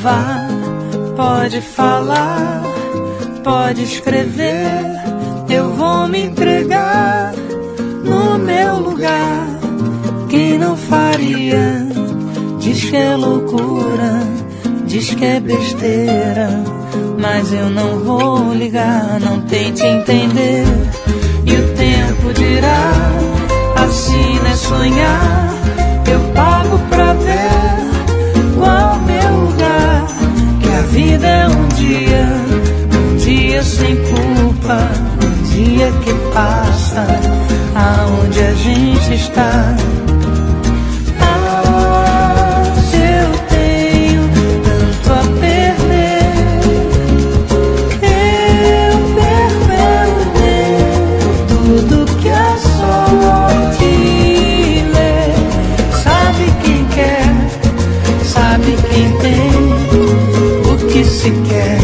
vá, pode falar, pode escrever, eu vou me entregar no meu lugar. Quem não faria, diz que é loucura, diz que é besteira, mas eu não vou ligar, não tente entender. E o tempo dirá, assim não é sonhar, eu pago pra ver qual meu lugar. Que a vida é um dia sem culpa, um dia que passa, aonde a gente está. Se quer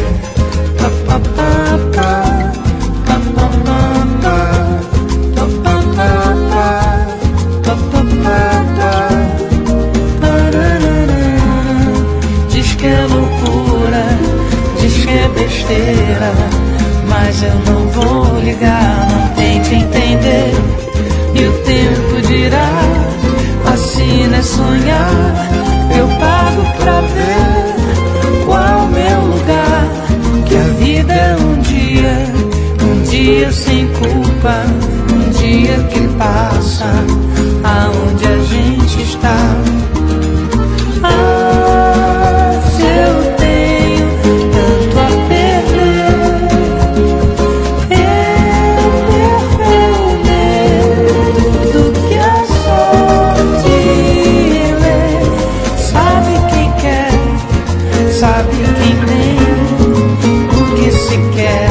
diz que é loucura, diz que é besteira, mas eu não vou ligar, não tente entender. E o tempo dirá, assim não é sonhar, eu pago pra ver qual meu lugar. Que a vida é um dia sem culpa, um dia que passa, aonde a gente está. Ah, se eu tenho tanto a perder, eu perder tudo que a sorte lê. Sabe quem quer, sabe quem tem o que se quer.